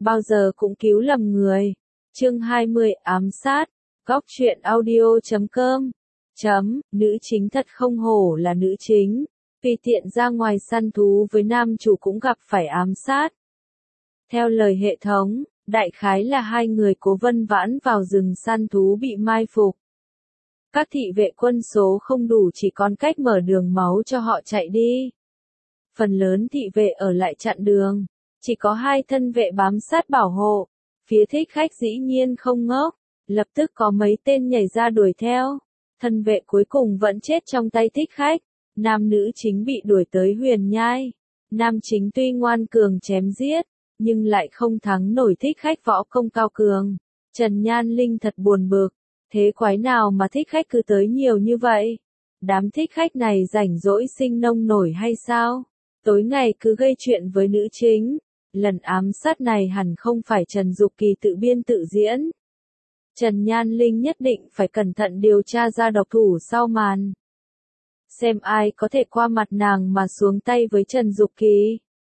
bao giờ cũng cứu lầm người. Chương 20 ám sát. Góc truyện audio.com. Nữ chính thật không hổ là nữ chính. Vì tiện ra ngoài săn thú với nam chủ cũng gặp phải ám sát. Theo lời hệ thống, đại khái là hai người Cố Vân Vãn vào rừng săn thú bị mai phục. Các thị vệ quân số không đủ chỉ còn cách mở đường máu cho họ chạy đi. Phần lớn thị vệ ở lại chặn đường, chỉ có hai thân vệ bám sát bảo hộ. Phía thích khách dĩ nhiên không ngốc, lập tức có mấy tên nhảy ra đuổi theo. Thân vệ cuối cùng vẫn chết trong tay thích khách. Nam nữ chính bị đuổi tới Huyền Nhai. Nam chính tuy ngoan cường chém giết, nhưng lại không thắng nổi thích khách võ công cao cường. Trần Nhan Linh thật buồn bực. Thế quái nào mà thích khách cứ tới nhiều như vậy? Đám thích khách này rảnh rỗi sinh nông nổi hay sao? Tối ngày cứ gây chuyện với nữ chính. Lần ám sát này hẳn không phải Trần Dục Kỳ tự biên tự diễn. Trần Nhan Linh nhất định phải cẩn thận điều tra ra độc thủ sau màn. Xem ai có thể qua mặt nàng mà xuống tay với Trần Dục Kỳ.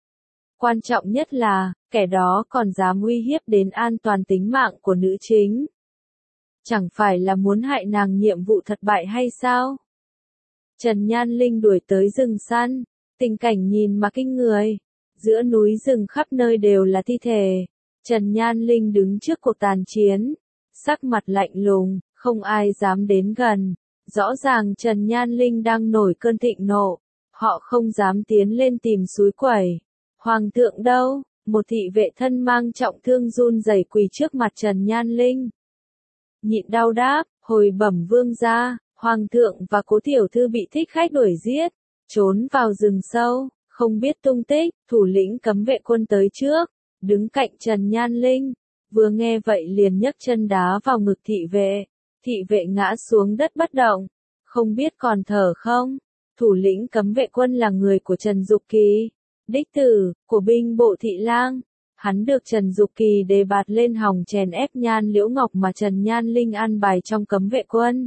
Quan trọng nhất là, kẻ đó còn dám uy hiếp đến an toàn tính mạng của nữ chính. Chẳng phải là muốn hại nàng nhiệm vụ thất bại hay sao? Trần Nhan Linh đuổi tới rừng săn, tình cảnh nhìn mà kinh người. Giữa núi rừng khắp nơi đều là thi thể. Trần Nhan Linh đứng trước cuộc tàn chiến, sắc mặt lạnh lùng, không ai dám đến gần. Rõ ràng Trần Nhan Linh đang nổi cơn thịnh nộ, họ không dám tiến lên tìm xúi quẩy. Hoàng thượng đâu? Một thị vệ thân mang trọng thương run rẩy quỳ trước mặt Trần Nhan Linh. Nhịn đau đáp, hồi bẩm vương gia, hoàng thượng và cố tiểu thư bị thích khách đuổi giết, trốn vào rừng sâu, không biết tung tích. Thủ lĩnh cấm vệ quân tới trước, đứng cạnh Trần Nhan Linh, vừa nghe vậy liền nhấc chân đá vào ngực thị vệ. Thị vệ ngã xuống đất bất động, không biết còn thở không. Thủ lĩnh cấm vệ quân là người của Trần Dục Kỳ, đích tử của binh bộ Thị Lang. Hắn được Trần Dục Kỳ đề bạt lên hòng chèn ép Nhan Liễu Ngọc mà Trần Nhan Linh an bài trong cấm vệ quân.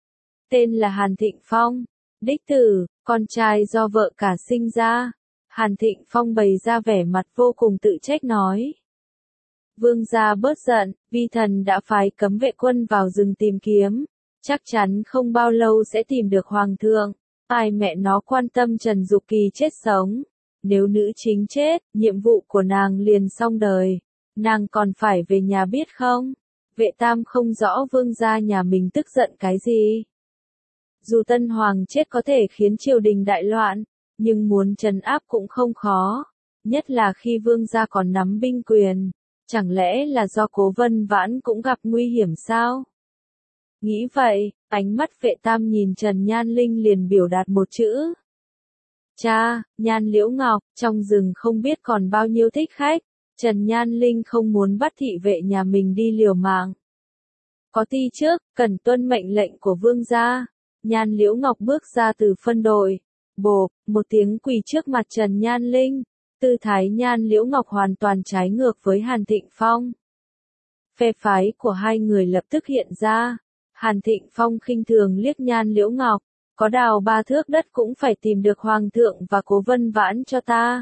Tên là Hàn Thịnh Phong, đích tử, con trai do vợ cả sinh ra. Hàn Thịnh Phong bày ra vẻ mặt vô cùng tự trách nói. Vương gia bớt giận, vi thần đã phái cấm vệ quân vào rừng tìm kiếm. Chắc chắn không bao lâu sẽ tìm được hoàng thượng. Ai mẹ nó quan tâm Trần Dục Kỳ chết sống. Nếu nữ chính chết, nhiệm vụ của nàng liền xong đời. Nàng còn phải về nhà biết không? Vệ Tam không rõ vương gia nhà mình tức giận cái gì. Dù Tân Hoàng chết có thể khiến triều đình đại loạn, nhưng muốn trấn áp cũng không khó. Nhất là khi vương gia còn nắm binh quyền. Chẳng lẽ là do Cố Vân Vãn cũng gặp nguy hiểm sao? Nghĩ vậy, ánh mắt Vệ Tam nhìn Trần Nhan Linh liền biểu đạt một chữ. Cha, Nhan Liễu Ngọc, trong rừng không biết còn bao nhiêu thích khách. Trần Nhan Linh không muốn bắt thị vệ nhà mình đi liều mạng. Có ti trước, cần tuân mệnh lệnh của vương gia. Nhan Liễu Ngọc bước ra từ phân đội. Bộp, một tiếng quỳ trước mặt Trần Nhan Linh. Tư thái Nhan Liễu Ngọc hoàn toàn trái ngược với Hàn Thịnh Phong. Phe phái của hai người lập tức hiện ra. Hàn Thịnh Phong khinh thường liếc Nhan Liễu Ngọc. Có đào 3 thước đất cũng phải tìm được hoàng thượng và Cố Vân Vãn cho ta.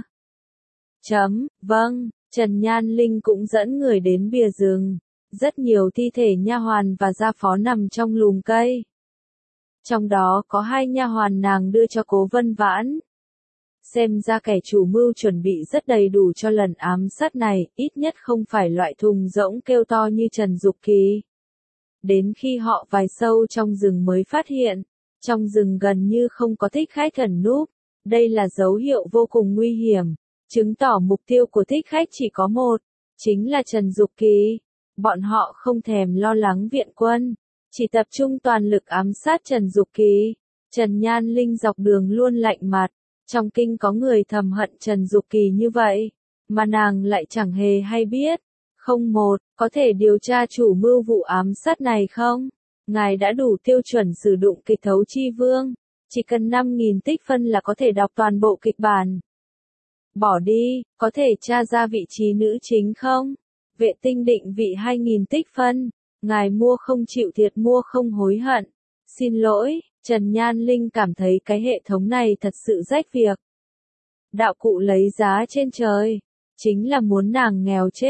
Vâng, Trần Nhan Linh cũng dẫn người đến bìa rừng. Rất nhiều thi thể nha hoàn và gia phó nằm trong lùm cây. Trong đó có 2 nha hoàn nàng đưa cho Cố Vân Vãn. Xem ra kẻ chủ mưu chuẩn bị rất đầy đủ cho lần ám sát này, ít nhất không phải loại thùng rỗng kêu to như Trần Dục Kỳ. Đến khi họ vài sâu trong rừng mới phát hiện, trong rừng gần như không có thích khách ẩn núp. Đây là dấu hiệu vô cùng nguy hiểm, chứng tỏ mục tiêu của thích khách chỉ có một, chính là Trần Dục Kỳ. Bọn họ không thèm lo lắng viện quân, chỉ tập trung toàn lực ám sát Trần Dục Kỳ. Trần Nhan Linh dọc đường luôn lạnh mặt. Trong kinh có người thầm hận Trần Dục Kỳ như vậy, mà nàng lại chẳng hề hay biết. Có thể điều tra chủ mưu vụ ám sát này không? Ngài đã đủ tiêu chuẩn sử dụng kịch Thấu Chi Vương, chỉ cần 5.000 tích phân là có thể đọc toàn bộ kịch bản. Bỏ đi, có thể tra ra vị trí nữ chính không? Vệ tinh định vị 2.000 tích phân, ngài mua không chịu thiệt mua không hối hận. Xin lỗi, Trần Nhan Linh cảm thấy cái hệ thống này thật sự rách việc. Đạo cụ lấy giá trên trời, chính là muốn nàng nghèo chết.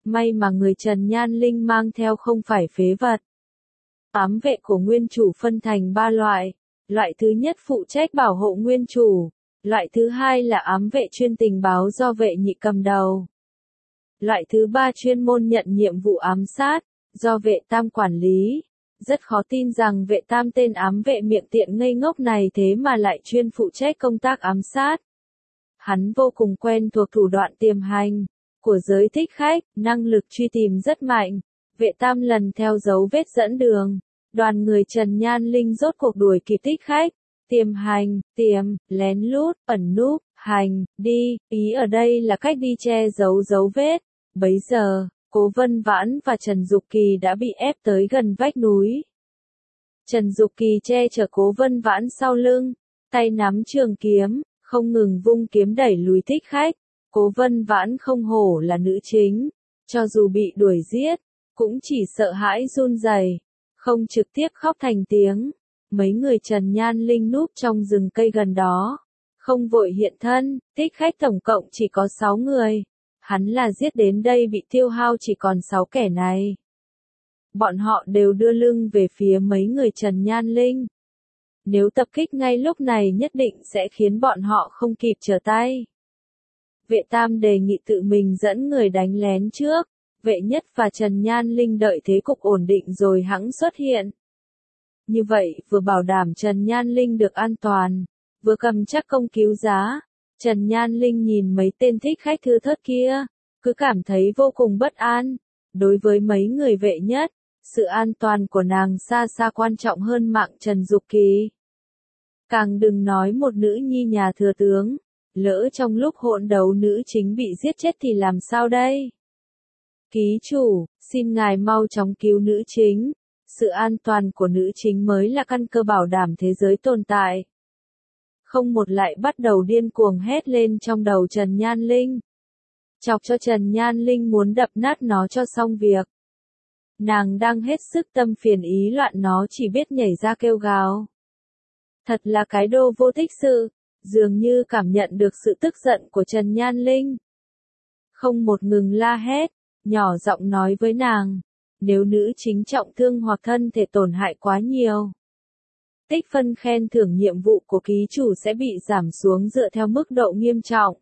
May mà người Trần Nhan Linh mang theo không phải phế vật. Ám vệ của nguyên chủ phân thành 3 loại. Loại thứ nhất phụ trách bảo hộ nguyên chủ. Loại thứ hai là ám vệ chuyên tình báo do vệ nhị cầm đầu. Loại thứ ba chuyên môn nhận nhiệm vụ ám sát, do vệ tam quản lý. Rất khó tin rằng vệ tam tên ám vệ miệng tiện ngây ngốc này thế mà lại chuyên phụ trách công tác ám sát. Hắn vô cùng quen thuộc thủ đoạn tiềm hành của giới thích khách, năng lực truy tìm rất mạnh. Vệ tam lần theo dấu vết dẫn đường, đoàn người Trần Nhan Linh rốt cuộc đuổi kịp thích khách. Tiềm hành, lén lút, ẩn núp, hành, đi, ý ở đây là cách đi che giấu dấu vết. Bấy giờ, Cố Vân Vãn và Trần Dục Kỳ đã bị ép tới gần vách núi. Trần Dục Kỳ che chở Cố Vân Vãn sau lưng, tay nắm trường kiếm, không ngừng vung kiếm đẩy lùi thích khách. Cố Vân Vãn không hổ là nữ chính, cho dù bị đuổi giết, cũng chỉ sợ hãi run rẩy, không trực tiếp khóc thành tiếng. Mấy người Trần Nhan Linh núp trong rừng cây gần đó, không vội hiện thân, thích khách tổng cộng chỉ có 6 người. Hắn là giết đến đây bị tiêu hao chỉ còn 6 kẻ này. Bọn họ đều đưa lưng về phía mấy người Trần Nhan Linh. Nếu tập kích ngay lúc này nhất định sẽ khiến bọn họ không kịp trở tay. Vệ tam đề nghị tự mình dẫn người đánh lén trước. Vệ nhất và Trần Nhan Linh đợi thế cục ổn định rồi hẵng xuất hiện. Như vậy vừa bảo đảm Trần Nhan Linh được an toàn, vừa cầm chắc công cứu giá. Trần Nhan Linh nhìn mấy tên thích khách thưa thớt kia, cứ cảm thấy vô cùng bất an. Đối với mấy người vệ nhất, sự an toàn của nàng xa xa quan trọng hơn mạng Trần Dục Kỳ. Càng đừng nói một nữ nhi nhà thừa tướng, lỡ trong lúc hỗn đấu nữ chính bị giết chết thì làm sao đây? Ký chủ, xin ngài mau chóng cứu nữ chính. Sự an toàn của nữ chính mới là căn cơ bảo đảm thế giới tồn tại. Không một lại bắt đầu điên cuồng hét lên trong đầu Trần Nhan Linh. Chọc cho Trần Nhan Linh muốn đập nát nó cho xong việc. Nàng đang hết sức tâm phiền ý loạn nó chỉ biết nhảy ra kêu gào. Thật là cái đồ vô tích sự, dường như cảm nhận được sự tức giận của Trần Nhan Linh. Không một ngừng la hét, nhỏ giọng nói với nàng. Nếu nữ chính trọng thương hoặc thân thể tổn hại quá nhiều, tích phân khen thưởng nhiệm vụ của ký chủ sẽ bị giảm xuống dựa theo mức độ nghiêm trọng.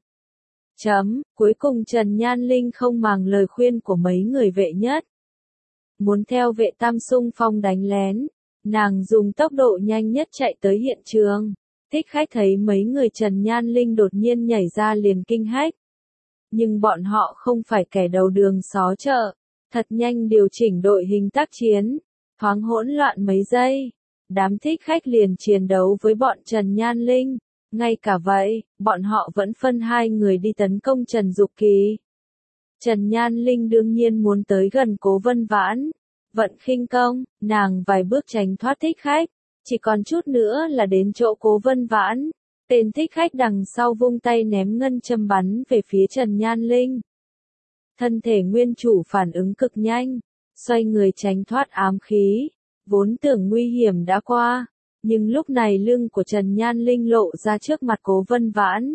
Cuối cùng Trần Nhan Linh không màng lời khuyên của mấy người vệ nhất. Muốn theo vệ tam xung phong đánh lén, nàng dùng tốc độ nhanh nhất chạy tới hiện trường. Thích khách thấy mấy người Trần Nhan Linh đột nhiên nhảy ra liền kinh hách. Nhưng bọn họ không phải kẻ đầu đường xó chợ. Thật nhanh điều chỉnh đội hình tác chiến, thoáng hỗn loạn mấy giây. Đám thích khách liền chiến đấu với bọn Trần Nhan Linh. Ngay cả vậy, bọn họ vẫn phân 2 người đi tấn công Trần Dục Kỳ. Trần Nhan Linh đương nhiên muốn tới gần Cố Vân Vãn. Vận khinh công, nàng vài bước tránh thoát thích khách. Chỉ còn chút nữa là đến chỗ Cố Vân Vãn. Tên thích khách đằng sau vung tay ném ngân châm bắn về phía Trần Nhan Linh. Thân thể nguyên chủ phản ứng cực nhanh, xoay người tránh thoát ám khí, vốn tưởng nguy hiểm đã qua, nhưng lúc này lưng của Trần Nhan Linh lộ ra trước mặt Cố Vân Vãn.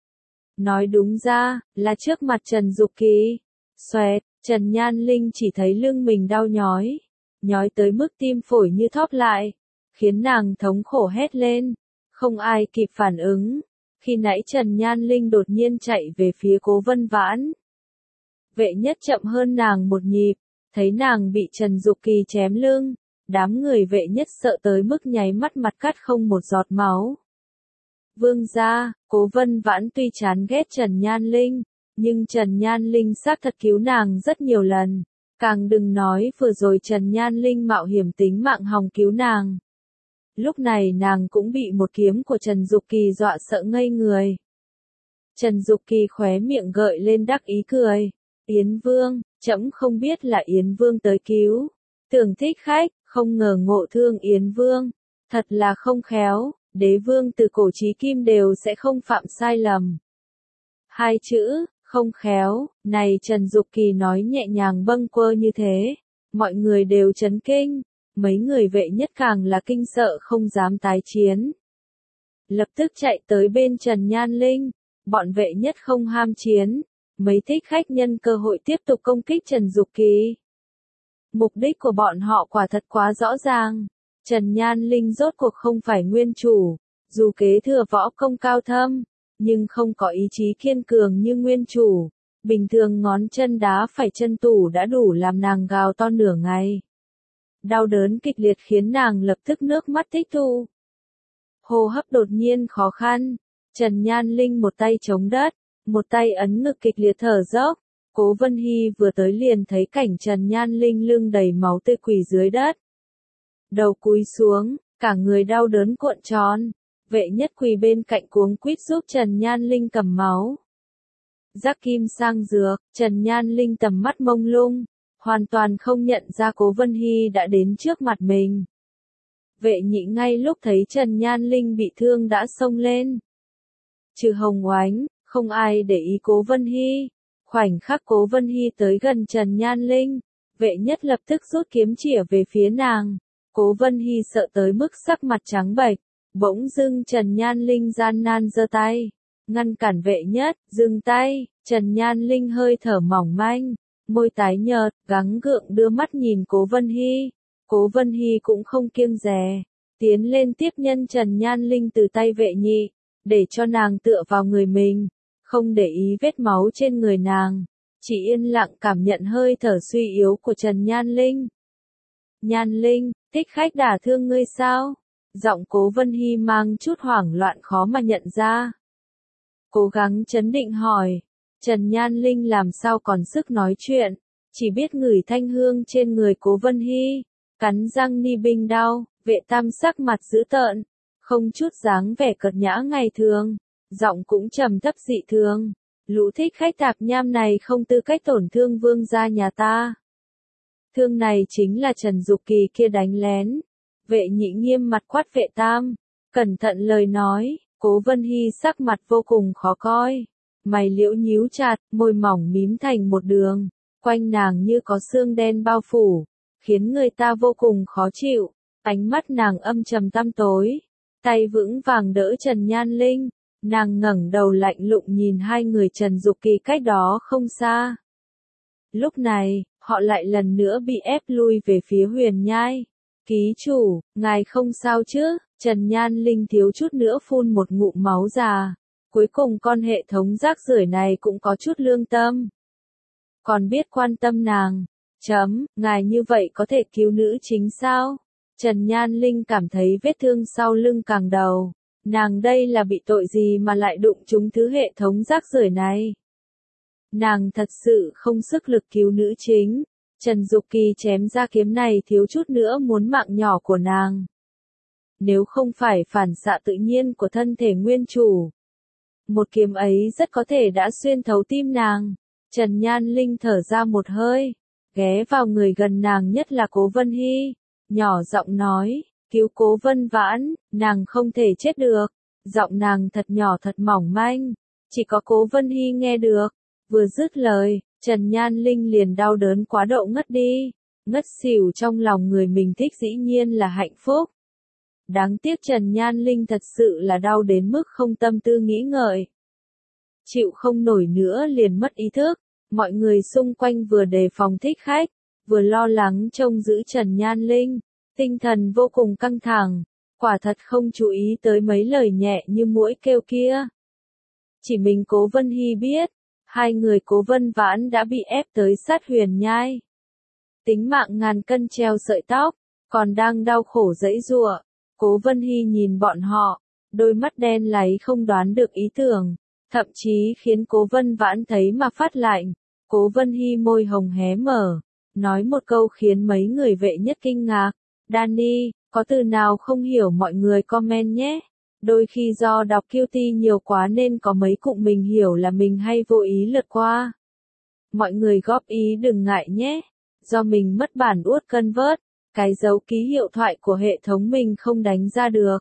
Nói đúng ra, là trước mặt Trần Dục Kỳ. Xoẹt, Trần Nhan Linh chỉ thấy lưng mình đau nhói tới mức tim phổi như thóp lại, khiến nàng thống khổ hét lên, không ai kịp phản ứng. Khi nãy Trần Nhan Linh đột nhiên chạy về phía Cố Vân Vãn. Vệ nhất chậm hơn nàng một nhịp, thấy nàng bị Trần Dục Kỳ chém lưng, đám người vệ nhất sợ tới mức nháy mắt mặt cắt không một giọt máu. Vương gia, Cố Vân Vãn tuy chán ghét Trần Nhan Linh, nhưng Trần Nhan Linh xác thật cứu nàng rất nhiều lần, càng đừng nói vừa rồi Trần Nhan Linh mạo hiểm tính mạng hòng cứu nàng. Lúc này nàng cũng bị một kiếm của Trần Dục Kỳ dọa sợ ngây người. Trần Dục Kỳ khóe miệng gợi lên đắc ý cười. Yến Vương, trẫm không biết là Yến Vương tới cứu. Tưởng thích khách, không ngờ ngộ thương Yến Vương. Thật là không khéo, đế vương từ cổ chí kim đều sẽ không phạm sai lầm. 2 chữ, không khéo, này Trần Dục Kỳ nói nhẹ nhàng bâng quơ như thế. Mọi người đều chấn kinh, mấy người vệ nhất càng là kinh sợ không dám tái chiến. Lập tức chạy tới bên Trần Nhan Linh, bọn vệ nhất không ham chiến. mấy thích khách nhân cơ hội tiếp tục công kích Trần Dục Kỳ. Mục đích của bọn họ quả thật quá rõ ràng. Trần Nhan Linh rốt cuộc không phải nguyên chủ, dù kế thừa võ công cao thâm, nhưng không có ý chí kiên cường như nguyên chủ. Bình thường ngón chân đá phải chân tủ đã đủ làm nàng gào to nửa ngày. Đau đớn kịch liệt khiến nàng lập tức nước mắt tích tụ. Hô hấp đột nhiên khó khăn, Trần Nhan Linh một tay chống đất, một tay ấn ngực kịch liệt thở dốc. Cố Vân Hy vừa tới liền thấy cảnh Trần Nhan Linh lưng đầy máu tươi quỳ dưới đất. Đầu cúi xuống, cả người đau đớn cuộn tròn. Vệ nhất quỳ bên cạnh cuống quýt giúp Trần Nhan Linh cầm máu. Rắc kim sang dược, Trần Nhan Linh tầm mắt mông lung, hoàn toàn không nhận ra Cố Vân Hy đã đến trước mặt mình. Vệ nhị ngay lúc thấy Trần Nhan Linh bị thương đã xông lên. Trừ Hồng Oánh, không ai để ý Cố Vân Hy. Khoảnh khắc Cố Vân Hy tới gần Trần Nhan Linh, vệ nhất lập tức rút kiếm chĩa về phía nàng. Cố Vân Hy sợ tới mức sắc mặt trắng bệch, bỗng dưng Trần Nhan Linh gian nan giơ tay, ngăn cản vệ nhất, dừng tay. Trần Nhan Linh hơi thở mỏng manh, môi tái nhợt, gắng gượng đưa mắt nhìn Cố Vân Hy. Cố Vân Hy cũng không kiêng dè, tiến lên tiếp nhân Trần Nhan Linh từ tay vệ nhị, để cho nàng tựa vào người mình, không để ý vết máu trên người nàng, chỉ yên lặng cảm nhận hơi thở suy yếu của Trần Nhan Linh. Nhan Linh, thích khách đả thương ngươi sao? Giọng Cố Vân Hy mang chút hoảng loạn khó mà nhận ra. Cố gắng trấn định hỏi, Trần Nhan Linh làm sao còn sức nói chuyện, chỉ biết ngửi thanh hương trên người Cố Vân Hy, cắn răng ni binh đau. Vệ tam sắc mặt dữ tợn, không chút dáng vẻ cợt nhã ngày thường, giọng cũng trầm thấp dị thường. Lũ thích khách tạp nham này không tư cách tổn thương vương gia nhà ta. Thương này chính là Trần Dục Kỳ kia đánh lén. Vệ nhị nghiêm mặt quát vệ tam, cẩn thận lời nói. Cố Vân Hy sắc mặt vô cùng khó coi, mày liễu nhíu chặt, môi mỏng mím thành một đường, quanh nàng như có xương đen bao phủ, khiến người ta vô cùng khó chịu. Ánh mắt nàng âm trầm tăm tối, tay vững vàng đỡ Trần Nhan Linh, nàng ngẩng đầu lạnh lùng nhìn hai người Trần Dục Kỳ cách đó không xa. Lúc này, họ lại lần nữa bị ép lui về phía Huyền Nhai. Ký chủ, ngài không sao chứ? Trần Nhan Linh thiếu chút nữa phun một ngụm máu già. Cuối cùng con hệ thống rác rưởi này cũng có chút lương tâm. Còn biết quan tâm nàng. Ngài như vậy có thể cứu nữ chính sao? Trần Nhan Linh cảm thấy vết thương sau lưng càng đầu. Nàng đây là bị tội gì mà lại đụng trúng thứ hệ thống rác rưởi này? Nàng thật sự không sức lực cứu nữ chính. Trần Dục Kỳ chém ra kiếm này thiếu chút nữa muốn mạng nhỏ của nàng. Nếu không phải phản xạ tự nhiên của thân thể nguyên chủ, một kiếm ấy rất có thể đã xuyên thấu tim nàng. Trần Nhan Linh thở ra một hơi, ghé vào người gần nàng nhất là Cố Vân Hy, nhỏ giọng nói, cứu Cố Vân Vãn, nàng không thể chết được. Giọng nàng thật nhỏ thật mỏng manh, chỉ có Cố Vân Hy nghe được. Vừa dứt lời, Trần Nhan Linh liền đau đớn quá độ ngất đi, ngất xỉu. Trong lòng người mình thích dĩ nhiên là hạnh phúc. Đáng tiếc Trần Nhan Linh thật sự là đau đến mức không tâm tư nghĩ ngợi. Chịu không nổi nữa liền mất ý thức, mọi người xung quanh vừa đề phòng thích khách, vừa lo lắng trông giữ Trần Nhan Linh, tinh thần vô cùng căng thẳng, quả thật không chú ý tới mấy lời nhẹ như muỗi kêu kia. Chỉ mình Cố Vân Hy biết, hai người Cố Vân Vãn đã bị ép tới sát Huyền Nhai. Tính mạng ngàn cân treo sợi tóc, còn đang đau khổ giãy giụa. Cố Vân Hy nhìn bọn họ, đôi mắt đen láy không đoán được ý tưởng, thậm chí khiến Cố Vân Vãn thấy mà phát lạnh. Cố Vân Hy môi hồng hé mở, nói một câu khiến mấy người vệ nhất kinh ngạc. Danny, có từ nào không hiểu mọi người comment nhé. Đôi khi do đọc QT nhiều quá nên có mấy cụm mình hiểu là mình hay vô ý lướt qua. Mọi người góp ý đừng ngại nhé. Do mình mất bản uất convert, cái dấu ký hiệu thoại của hệ thống mình không đánh ra được.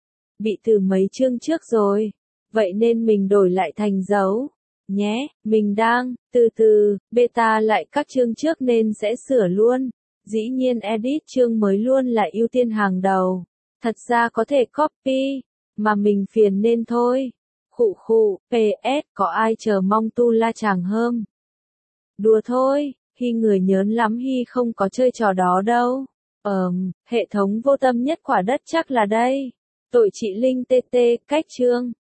Bị từ mấy chương trước rồi. Vậy nên mình đổi lại thành dấu. Nhé, mình đang, từ beta lại các chương trước nên sẽ sửa luôn. Dĩ nhiên edit chương mới luôn là ưu tiên hàng đầu. Thật ra có thể copy, mà mình phiền nên thôi. Khụ khụ, PS, có ai chờ mong tu la chàng hơm? Đùa thôi, Hi người nhớn lắm Hi không có chơi trò đó đâu. Hệ thống vô tâm nhất quả đất chắc là đây. Tội chị Linh TT, cách chương.